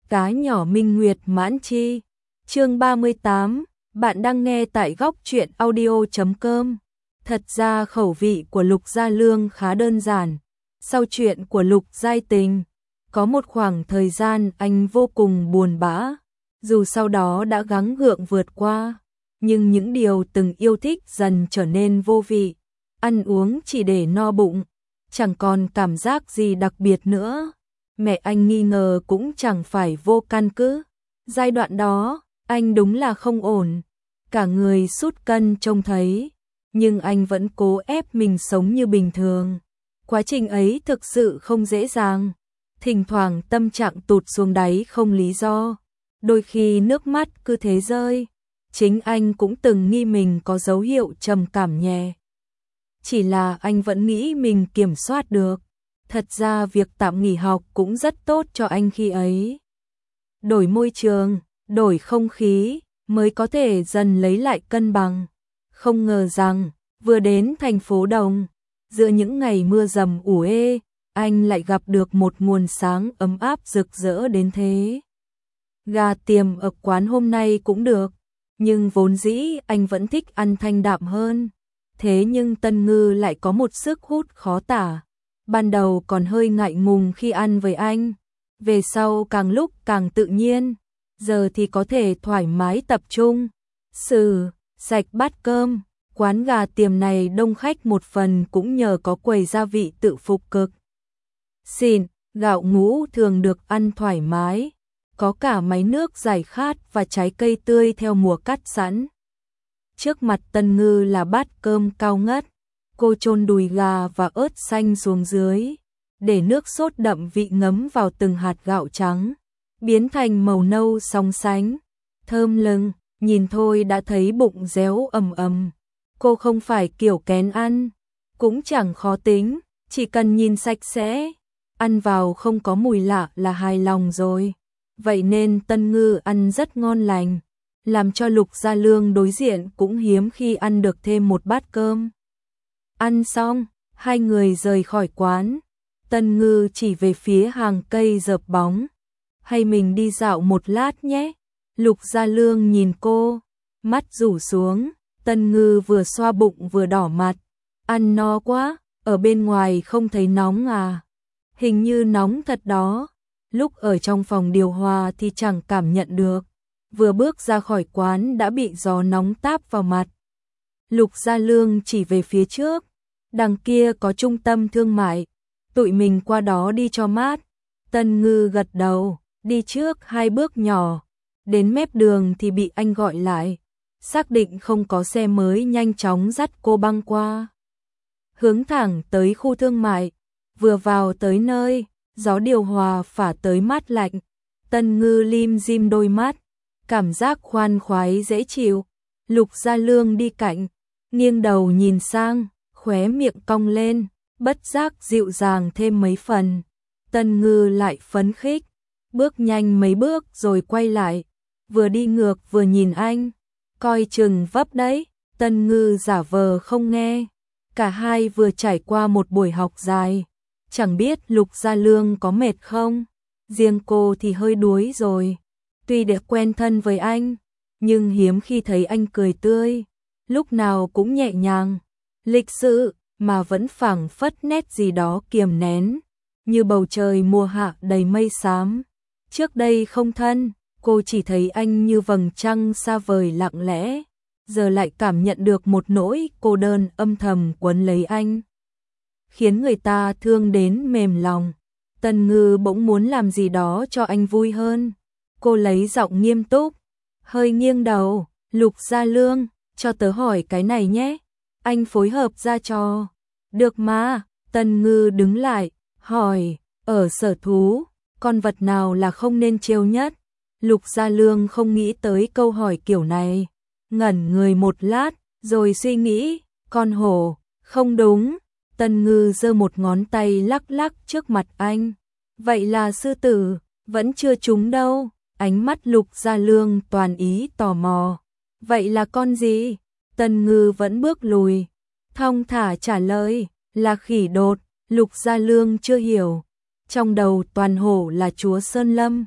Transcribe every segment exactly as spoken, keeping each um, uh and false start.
Cá nhỏ minh nguyệt mãn chi. Chương ba mươi tám, bạn đang nghe tại góc truyện audio chấm com. Thật ra khẩu vị của Lục Gia Lương khá đơn giản. Sau chuyện của Lục Giai Tình, có một khoảng thời gian anh vô cùng buồn bã. Dù sau đó đã gắng gượng vượt qua, nhưng những điều từng yêu thích dần trở nên vô vị. Ăn uống chỉ để no bụng, chẳng còn cảm giác gì đặc biệt nữa. Mẹ anh nghi ngờ cũng chẳng phải vô căn cứ. Giai đoạn đó, anh đúng là không ổn. Cả người sút cân trông thấy, nhưng anh vẫn cố ép mình sống như bình thường. Quá trình ấy thực sự không dễ dàng. Thỉnh thoảng tâm trạng tụt xuống đáy không lý do. Đôi khi nước mắt cứ thế rơi. Chính anh cũng từng nghi mình có dấu hiệu trầm cảm nhẹ. Chỉ là anh vẫn nghĩ mình kiểm soát được. Thật ra việc tạm nghỉ học cũng rất tốt cho anh khi ấy. Đổi môi trường, đổi không khí, mới có thể dần lấy lại cân bằng. Không ngờ rằng, vừa đến thành phố Đồng, giữa những ngày mưa dầm ủ ê, anh lại gặp được một nguồn sáng ấm áp rực rỡ đến thế. Gà tiềm ở quán hôm nay cũng được, nhưng vốn dĩ anh vẫn thích ăn thanh đạm hơn. Thế nhưng Tân Ngư lại có một sức hút khó tả. Ban đầu còn hơi ngại ngùng khi ăn với anh, về sau càng lúc càng tự nhiên, giờ thì có thể thoải mái tập trung. Sử, sạch bát cơm, quán gà tiềm này đông khách một phần cũng nhờ có quầy gia vị tự phục cực. Xịn, gạo ngũ thường được ăn thoải mái, có cả máy nước giải khát và trái cây tươi theo mùa cắt sẵn. Trước mặt Tân Ngư là bát cơm cao ngất. Cô chôn đùi gà và ớt xanh xuống dưới, để nước sốt đậm vị ngấm vào từng hạt gạo trắng, biến thành màu nâu song sánh, thơm lừng, nhìn thôi đã thấy bụng réo ầm ầm. Cô không phải kiểu kén ăn, cũng chẳng khó tính, chỉ cần nhìn sạch sẽ, ăn vào không có mùi lạ là hài lòng rồi. Vậy nên Tân Ngư ăn rất ngon lành, làm cho Lục Gia Lương đối diện cũng hiếm khi ăn được thêm một bát cơm. Ăn xong, hai người rời khỏi quán. Tân Ngư chỉ về phía hàng cây dợp bóng. Hay mình đi dạo một lát nhé. Lục Gia Lương nhìn cô, mắt rủ xuống. Tân Ngư vừa xoa bụng vừa đỏ mặt. Ăn no quá, ở bên ngoài không thấy nóng à? Hình như nóng thật đó. Lúc ở trong phòng điều hòa thì chẳng cảm nhận được. Vừa bước ra khỏi quán đã bị gió nóng táp vào mặt. Lục Gia Lương chỉ về phía trước, đằng kia có trung tâm thương mại, tụi mình qua đó đi cho mát. Tân Ngư gật đầu, đi trước hai bước nhỏ, đến mép đường thì bị anh gọi lại, xác định không có xe mới nhanh chóng dắt cô băng qua. Hướng thẳng tới khu thương mại, vừa vào tới nơi, gió điều hòa phả tới mát lạnh, Tân Ngư lim dim đôi mắt, cảm giác khoan khoái dễ chịu. Lục Gia Lương đi cạnh, nghiêng đầu nhìn sang, khóe miệng cong lên, bất giác dịu dàng thêm mấy phần. Tân Ngư lại phấn khích, bước nhanh mấy bước rồi quay lại, vừa đi ngược vừa nhìn anh, coi chừng vấp đấy. Tân Ngư giả vờ không nghe. Cả hai vừa trải qua một buổi học dài, chẳng biết Lục Gia Lương có mệt không, riêng cô thì hơi đuối rồi. Tuy đã quen thân với anh, nhưng hiếm khi thấy anh cười tươi, lúc nào cũng nhẹ nhàng, lịch sự, mà vẫn phảng phất nét gì đó kiềm nén, như bầu trời mùa hạ đầy mây xám. Trước đây không thân, cô chỉ thấy anh như vầng trăng xa vời lặng lẽ, giờ lại cảm nhận được một nỗi cô đơn âm thầm quấn lấy anh, khiến người ta thương đến mềm lòng. Tân Ngư bỗng muốn làm gì đó cho anh vui hơn. Cô lấy giọng nghiêm túc, hơi nghiêng đầu. Lục Gia Lương, cho tớ hỏi cái này nhé. Anh phối hợp ra cho. Được mà. Tân Ngư đứng lại, hỏi, ở sở thú, con vật nào là không nên trêu nhất? Lục Gia Lương không nghĩ tới câu hỏi kiểu này, ngẩn người một lát, rồi suy nghĩ, con hổ, không đúng. Tân Ngư giơ một ngón tay lắc lắc trước mặt anh. Vậy là sư tử, vẫn chưa trúng đâu. Ánh mắt Lục Gia Lương toàn ý tò mò. Vậy là con gì? Tân Ngư vẫn bước lùi, thong thả trả lời, là khỉ đột. Lục Gia Lương chưa hiểu, trong đầu toàn hổ là chúa Sơn Lâm,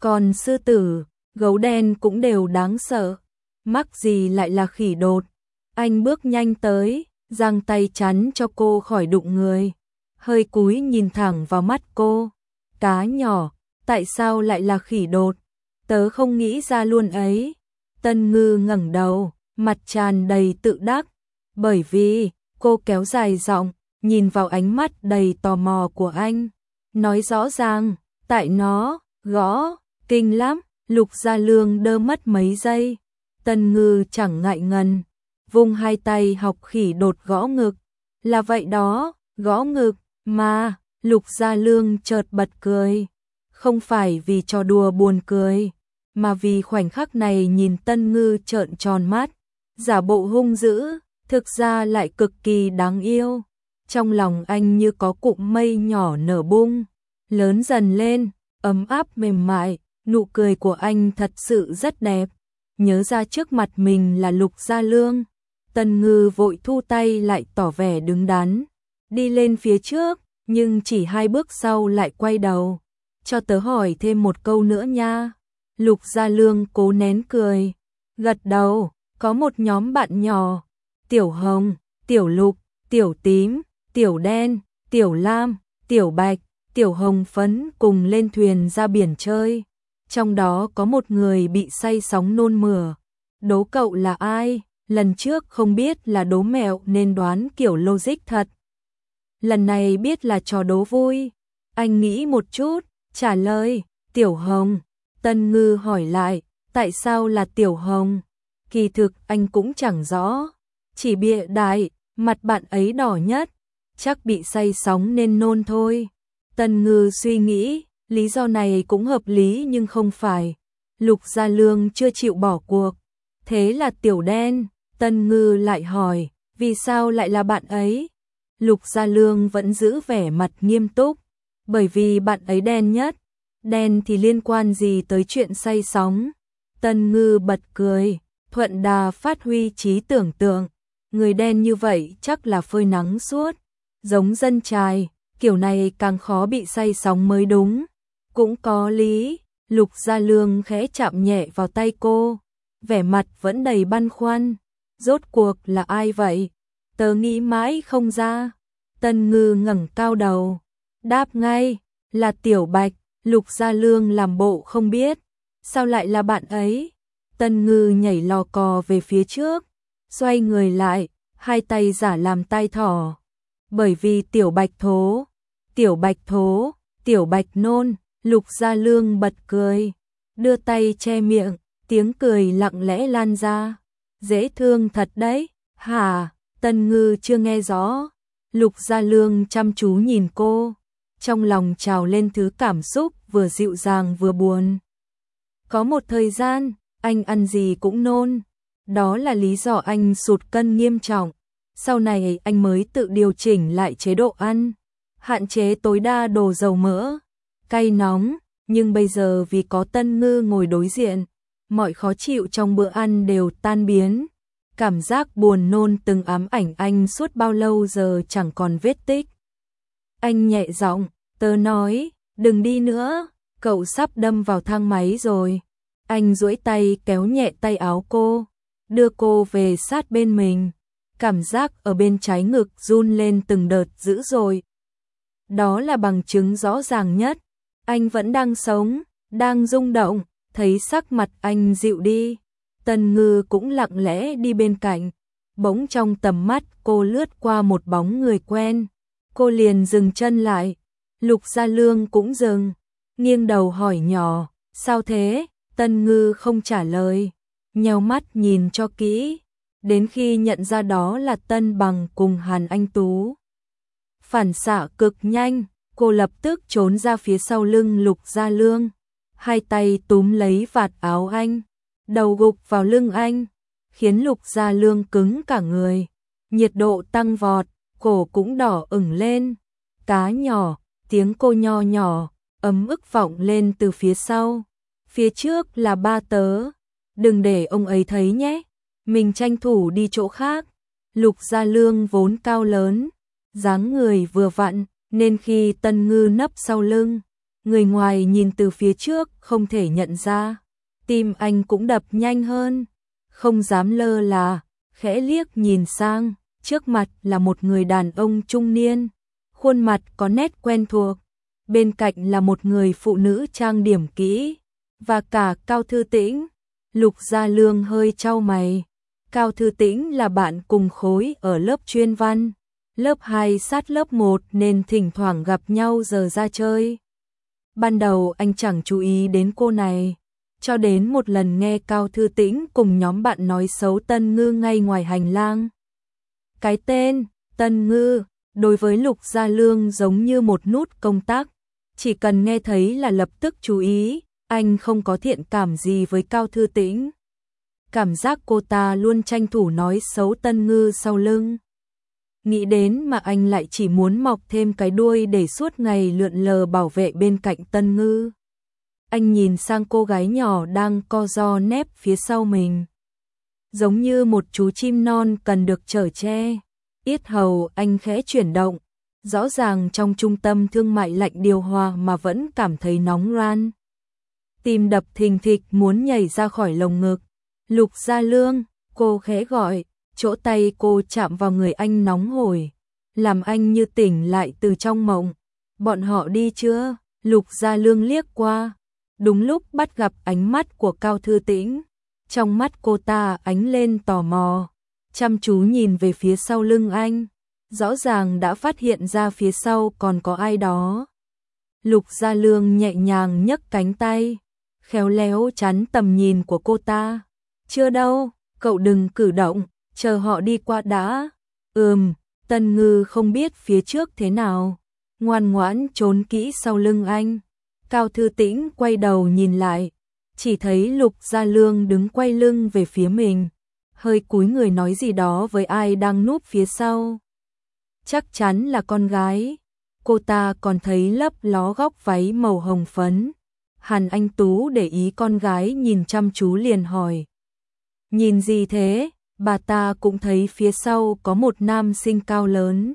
Còn sư tử, gấu đen cũng đều đáng sợ, mắc gì lại là khỉ đột. Anh bước nhanh tới, giang tay chắn cho cô khỏi đụng người, hơi cúi nhìn thẳng vào mắt cô. Cá nhỏ, tại sao lại là khỉ đột? Tớ không nghĩ ra luôn ấy. Tân Ngư ngẩng đầu, mặt tràn đầy tự đắc, bởi vì, cô kéo dài giọng, nhìn vào ánh mắt đầy tò mò của anh, nói rõ ràng, tại nó, gõ, kinh lắm. Lục Gia Lương đơ mất mấy giây, Tân Ngư chẳng ngại ngần, vung hai tay học khỉ đột gõ ngực, là vậy đó, gõ ngực, mà, Lục Gia Lương chợt bật cười, không phải vì trò đùa buồn cười, mà vì khoảnh khắc này nhìn Tân Ngư trợn tròn mắt, giả bộ hung dữ, thực ra lại cực kỳ đáng yêu. Trong lòng anh như có cụm mây nhỏ nở bung, lớn dần lên, ấm áp mềm mại, nụ cười của anh thật sự rất đẹp. Nhớ ra trước mặt mình là Lục Gia Lương, Tân Ngư vội thu tay lại tỏ vẻ đứng đắn, đi lên phía trước, nhưng chỉ hai bước sau lại quay đầu. Cho tớ hỏi thêm một câu nữa nha. Lục Gia Lương cố nén cười, gật đầu, có một nhóm bạn nhỏ, Tiểu Hồng, Tiểu Lục, Tiểu Tím, Tiểu Đen, Tiểu Lam, Tiểu Bạch, Tiểu Hồng Phấn cùng lên thuyền ra biển chơi. Trong đó có một người bị say sóng nôn mửa. Đố cậu là ai? Lần trước không biết là đố mẹo nên đoán kiểu logic thật. Lần này biết là trò đố vui. Anh nghĩ một chút, trả lời, Tiểu Hồng. Tân Ngư hỏi lại, tại sao là Tiểu Hồng? Kỳ thực anh cũng chẳng rõ, chỉ bịa đại, mặt bạn ấy đỏ nhất, chắc bị say sóng nên nôn thôi. Tân Ngư suy nghĩ, lý do này cũng hợp lý nhưng không phải. Lục Gia Lương chưa chịu bỏ cuộc. Thế là Tiểu Đen. Tân Ngư lại hỏi, vì sao lại là bạn ấy? Lục Gia Lương vẫn giữ vẻ mặt nghiêm túc, bởi vì bạn ấy đen nhất. Đen thì liên quan gì tới chuyện say sóng? Tân Ngư bật cười, thuận đà phát huy trí tưởng tượng. Người đen như vậy chắc là phơi nắng suốt, giống dân chài, kiểu này càng khó bị say sóng mới đúng. Cũng có lý. Lục Gia Lương khẽ chạm nhẹ vào tay cô, vẻ mặt vẫn đầy băn khoăn. Rốt cuộc là ai vậy? Tớ nghĩ mãi không ra. Tân Ngư ngẩng cao đầu, đáp ngay, là Tiểu Bạch. Lục Gia Lương làm bộ không biết, sao lại là bạn ấy? Tân Ngư nhảy lò cò về phía trước, xoay người lại, hai tay giả làm tai thỏ. Bởi vì Tiểu Bạch thố, Tiểu Bạch thố, Tiểu Bạch nôn. Lục Gia Lương bật cười, đưa tay che miệng, tiếng cười lặng lẽ lan ra. Dễ thương thật đấy. Hả? Tân Ngư chưa nghe rõ. Lục Gia Lương chăm chú nhìn cô, trong lòng trào lên thứ cảm xúc vừa dịu dàng vừa buồn. Có một thời gian, anh ăn gì cũng nôn. Đó là lý do anh sụt cân nghiêm trọng. Sau này anh mới tự điều chỉnh lại chế độ ăn, hạn chế tối đa đồ dầu mỡ, cay nóng. Nhưng bây giờ vì có Tân Ngư ngồi đối diện, mọi khó chịu trong bữa ăn đều tan biến. Cảm giác buồn nôn từng ám ảnh anh suốt bao lâu giờ chẳng còn vết tích. Anh nhẹ giọng, tớ nói, đừng đi nữa, cậu sắp đâm vào thang máy rồi. Anh duỗi tay kéo nhẹ tay áo cô, đưa cô về sát bên mình. Cảm giác ở bên trái ngực run lên từng đợt dữ dội. Đó là bằng chứng rõ ràng nhất. Anh vẫn đang sống, đang rung động. Thấy sắc mặt anh dịu đi, Tân Ngư cũng lặng lẽ đi bên cạnh. Bỗng trong tầm mắt cô lướt qua một bóng người quen. Cô liền dừng chân lại. Lục Gia Lương cũng dừng, nghiêng đầu hỏi nhỏ, sao thế? Tân Ngư không trả lời, nheo mắt nhìn cho kỹ, đến khi nhận ra đó là Tân Bằng cùng Hàn Anh Tú. Phản xạ cực nhanh, cô lập tức trốn ra phía sau lưng Lục Gia Lương, hai tay túm lấy vạt áo anh, đầu gục vào lưng anh, khiến Lục Gia Lương cứng cả người, nhiệt độ tăng vọt, cổ cũng đỏ ửng lên. Cá nhỏ, tiếng cô nho nhỏ, ấm ức vọng lên từ phía sau. Phía trước là ba tớ, đừng để ông ấy thấy nhé, mình tranh thủ đi chỗ khác. Lục Gia Lương vốn cao lớn, dáng người vừa vặn, nên khi Tân Ngư nấp sau lưng, người ngoài nhìn từ phía trước không thể nhận ra. Tim anh cũng đập nhanh hơn, không dám lơ là, khẽ liếc nhìn sang, trước mặt là một người đàn ông trung niên, khuôn mặt có nét quen thuộc, bên cạnh là một người phụ nữ trang điểm kỹ, và cả Cao Thư Tĩnh. Lục Gia Lương hơi chau mày, Cao Thư Tĩnh là bạn cùng khối ở lớp chuyên văn, lớp hai sát lớp một nên thỉnh thoảng gặp nhau giờ ra chơi. Ban đầu anh chẳng chú ý đến cô này, cho đến một lần nghe Cao Thư Tĩnh cùng nhóm bạn nói xấu Tân Ngư ngay ngoài hành lang. Cái tên Tân Ngư đối với Lục Gia Lương giống như một nút công tắc, chỉ cần nghe thấy là lập tức chú ý. Anh không có thiện cảm gì với Cao Thư Tĩnh, cảm giác cô ta luôn tranh thủ nói xấu Tân Ngư sau lưng. Nghĩ đến mà anh lại chỉ muốn mọc thêm cái đuôi để suốt ngày lượn lờ bảo vệ bên cạnh Tân Ngư. Anh nhìn sang cô gái nhỏ đang co ro nép phía sau mình, giống như một chú chim non cần được chở che. Yết hầu anh khẽ chuyển động, rõ ràng trong trung tâm thương mại lạnh điều hòa mà vẫn cảm thấy nóng ran. Tim đập thình thịch muốn nhảy ra khỏi lồng ngực. Lục Gia Lương, cô khẽ gọi, chỗ tay cô chạm vào người anh nóng hổi, làm anh như tỉnh lại từ trong mộng. Bọn họ đi chưa? Lục Gia Lương liếc qua, đúng lúc bắt gặp ánh mắt của Cao Thư Tĩnh. Trong mắt cô ta ánh lên tò mò, chăm chú nhìn về phía sau lưng anh, rõ ràng đã phát hiện ra phía sau còn có ai đó. Lục Gia Lương nhẹ nhàng nhấc cánh tay, khéo léo chắn tầm nhìn của cô ta. Chưa đâu, cậu đừng cử động, chờ họ đi qua đã. Ừm, Tân Ngư không biết phía trước thế nào, ngoan ngoãn trốn kỹ sau lưng anh. Cao Thư Tĩnh quay đầu nhìn lại, chỉ thấy Lục Gia Lương đứng quay lưng về phía mình, hơi cúi người nói gì đó với ai đang núp phía sau. Chắc chắn là con gái. Cô ta còn thấy lấp ló góc váy màu hồng phấn. Hàn Anh Tú để ý con gái nhìn chăm chú liền hỏi. Nhìn gì thế? Bà ta cũng thấy phía sau có một nam sinh cao lớn.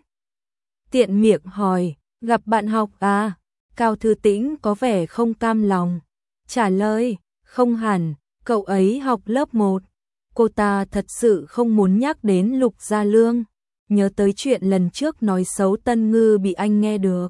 Tiện miệng hỏi, gặp bạn học à? Cao Thư Tĩnh có vẻ không cam lòng. Trả lời, không hẳn, cậu ấy học lớp một. Cô ta thật sự không muốn nhắc đến Lục Gia Lương, nhớ tới chuyện lần trước nói xấu Tân Ngư bị anh nghe được.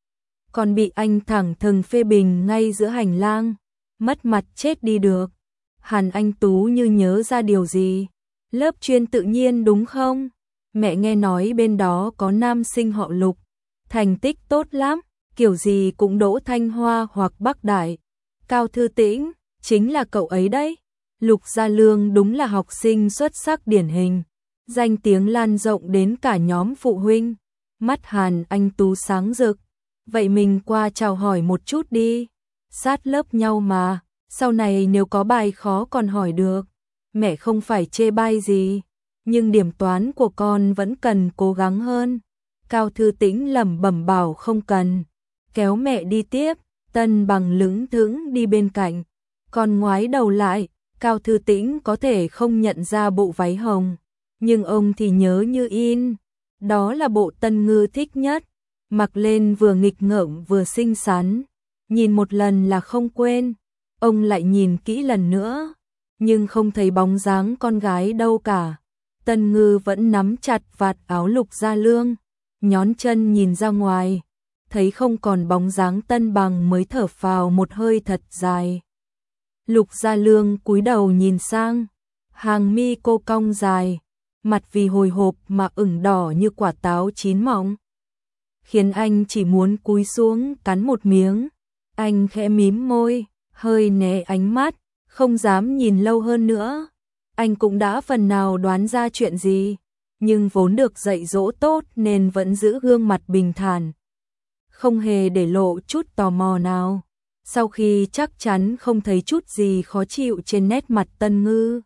Còn bị anh thẳng thừng phê bình ngay giữa hành lang, mất mặt chết đi được. Hàn Anh Tú như nhớ ra điều gì. Lớp chuyên tự nhiên đúng không? Mẹ nghe nói bên đó có nam sinh họ Lục, thành tích tốt lắm, kiểu gì cũng đỗ Thanh Hoa hoặc Bắc Đại. Cao Thư Tĩnh, chính là cậu ấy đấy. Lục Gia Lương đúng là học sinh xuất sắc điển hình, danh tiếng lan rộng đến cả nhóm phụ huynh. Mắt Hàn Anh Tú sáng rực, vậy mình qua chào hỏi một chút đi, sát lớp nhau mà, sau này nếu có bài khó còn hỏi được. Mẹ không phải chê bai gì, nhưng điểm toán của con vẫn cần cố gắng hơn. Cao Thư Tĩnh lẩm bẩm bảo không cần, kéo mẹ đi tiếp. Tân Bằng lững thững đi bên cạnh, còn ngoái đầu lại. Cao Thư Tĩnh có thể không nhận ra bộ váy hồng, nhưng ông thì nhớ như in. Đó là bộ Tân Ngư thích nhất, mặc lên vừa nghịch ngợm vừa xinh xắn, nhìn một lần là không quên. Ông lại nhìn kỹ lần nữa, nhưng không thấy bóng dáng con gái đâu cả. Tân Ngư vẫn nắm chặt vạt áo Lục Gia Lương, nhón chân nhìn ra ngoài, thấy không còn bóng dáng Tân Bằng mới thở phào một hơi thật dài. Lục Gia Lương cúi đầu nhìn sang, hàng mi cô cong dài, mặt vì hồi hộp mà ửng đỏ như quả táo chín mọng, khiến anh chỉ muốn cúi xuống cắn một miếng. Anh khẽ mím môi, hơi né ánh mắt, không dám nhìn lâu hơn nữa. Anh cũng đã phần nào đoán ra chuyện gì, nhưng vốn được dạy dỗ tốt nên vẫn giữ gương mặt bình thản, không hề để lộ chút tò mò nào. Sau khi chắc chắn không thấy chút gì khó chịu trên nét mặt Tân Ngư,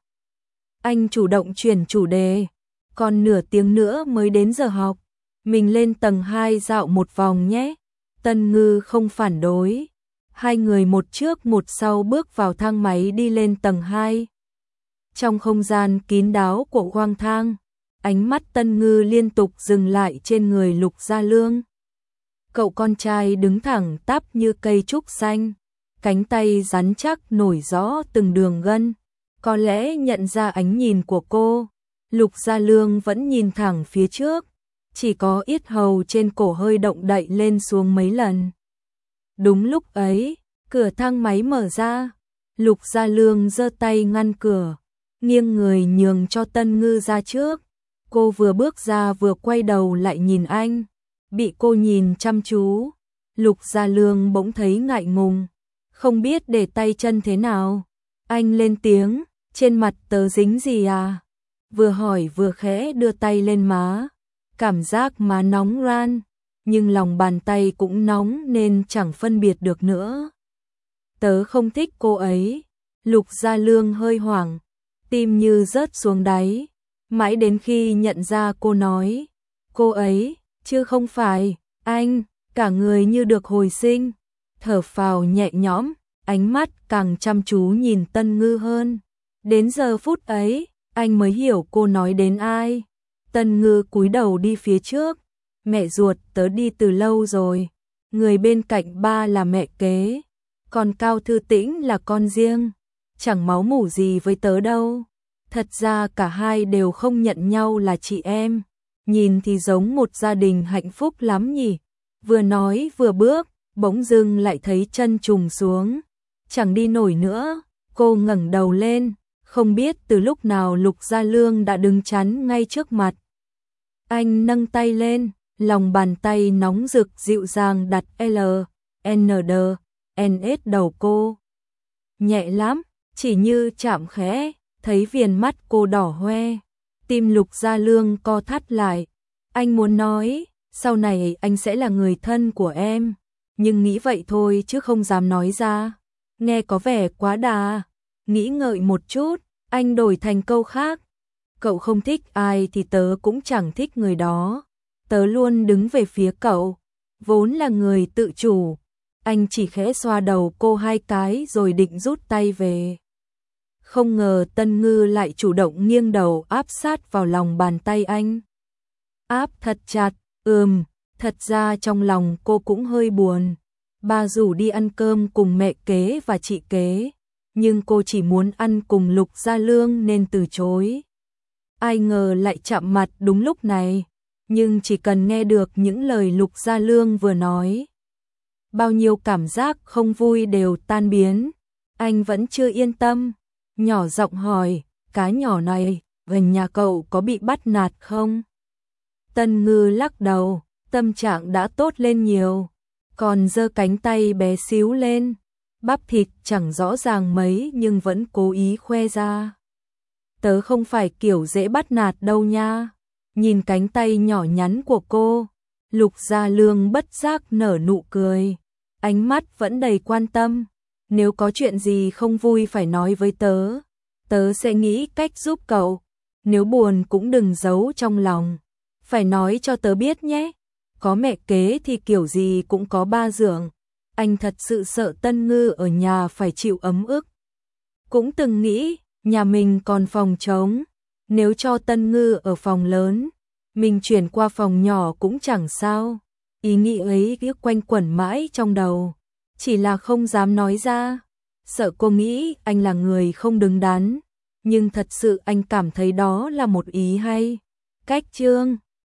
anh chủ động chuyển chủ đề. Còn nửa tiếng nữa mới đến giờ học, mình lên tầng hai dạo một vòng nhé. Tân Ngư không phản đối. Hai người một trước một sau bước vào thang máy đi lên tầng hai. Trong không gian kín đáo của khoang thang, ánh mắt Tân Ngư liên tục dừng lại trên người Lục Gia Lương. Cậu con trai đứng thẳng tắp như cây trúc xanh, cánh tay rắn chắc nổi rõ từng đường gân. Có lẽ nhận ra ánh nhìn của cô, Lục Gia Lương vẫn nhìn thẳng phía trước, chỉ có yết hầu trên cổ hơi động đậy lên xuống mấy lần. Đúng lúc ấy, cửa thang máy mở ra, Lục Gia Lương giơ tay ngăn cửa, nghiêng người nhường cho Tân Ngư ra trước. Cô vừa bước ra vừa quay đầu lại nhìn anh, bị cô nhìn chăm chú, Lục Gia Lương bỗng thấy ngại ngùng, không biết để tay chân thế nào. Anh lên tiếng, trên mặt tớ dính gì à? Vừa hỏi vừa khẽ đưa tay lên má, cảm giác má nóng ran, nhưng lòng bàn tay cũng nóng nên chẳng phân biệt được nữa. Tớ không thích cô ấy. Lục Gia Lương hơi hoảng, tim như rớt xuống đáy, mãi đến khi nhận ra cô nói, cô ấy, chứ không phải, anh, cả người như được hồi sinh, thở phào nhẹ nhõm, ánh mắt càng chăm chú nhìn Tân Ngư hơn. Đến giờ phút ấy, anh mới hiểu cô nói đến ai. Tân Ngư cúi đầu đi phía trước, mẹ ruột tớ đi từ lâu rồi, người bên cạnh ba là mẹ kế, còn Cao Thư Tĩnh là con riêng, chẳng máu mủ gì với tớ đâu. Thật ra cả hai đều không nhận nhau là chị em, nhìn thì giống một gia đình hạnh phúc lắm nhỉ. Vừa nói vừa bước, bỗng dưng lại thấy chân trùng xuống, chẳng đi nổi nữa. Cô ngẩng đầu lên, không biết từ lúc nào Lục Gia Lương đã đứng chắn ngay trước mặt. Anh nâng tay lên, lòng bàn tay nóng rực dịu dàng đặt L, N, D, N, S đầu cô. Nhẹ lắm, chỉ như chạm khẽ, thấy viền mắt cô đỏ hoe. Tim Lục Gia Lương co thắt lại. Anh muốn nói, sau này anh sẽ là người thân của em, nhưng nghĩ vậy thôi chứ không dám nói ra. Nghe có vẻ quá đà. Nghĩ ngợi một chút, anh đổi thành câu khác. Cậu không thích ai thì tớ cũng chẳng thích người đó. Tớ luôn đứng về phía cậu, vốn là người tự chủ. Anh chỉ khẽ xoa đầu cô hai cái rồi định rút tay về. Không ngờ Tân Ngư lại chủ động nghiêng đầu áp sát vào lòng bàn tay anh. Áp thật chặt, ừm, thật ra trong lòng cô cũng hơi buồn. Bà rủ đi ăn cơm cùng mẹ kế và chị kế, nhưng cô chỉ muốn ăn cùng Lục Gia Lương nên từ chối. Ai ngờ lại chạm mặt đúng lúc này, nhưng chỉ cần nghe được những lời Lục Gia Lương vừa nói, bao nhiêu cảm giác không vui đều tan biến. Anh vẫn chưa yên tâm, nhỏ giọng hỏi, cá nhỏ này, gần nhà cậu có bị bắt nạt không? Tân Ngư lắc đầu, tâm trạng đã tốt lên nhiều, còn giơ cánh tay bé xíu lên, bắp thịt chẳng rõ ràng mấy nhưng vẫn cố ý khoe ra. Tớ không phải kiểu dễ bắt nạt đâu nha. Nhìn cánh tay nhỏ nhắn của cô, Lục Gia Lương bất giác nở nụ cười, ánh mắt vẫn đầy quan tâm. Nếu có chuyện gì không vui phải nói với tớ, tớ sẽ nghĩ cách giúp cậu. Nếu buồn cũng đừng giấu trong lòng, phải nói cho tớ biết nhé. Có mẹ kế thì kiểu gì cũng có ba dượng. Anh thật sự sợ Tân Ngư ở nhà phải chịu ấm ức. Cũng từng nghĩ, nhà mình còn phòng trống, nếu cho Tân Ngư ở phòng lớn, mình chuyển qua phòng nhỏ cũng chẳng sao. Ý nghĩ ấy cứ quanh quẩn mãi trong đầu, chỉ là không dám nói ra, sợ cô nghĩ anh là người không đứng đắn, nhưng thật sự anh cảm thấy đó là một ý hay. Cách chương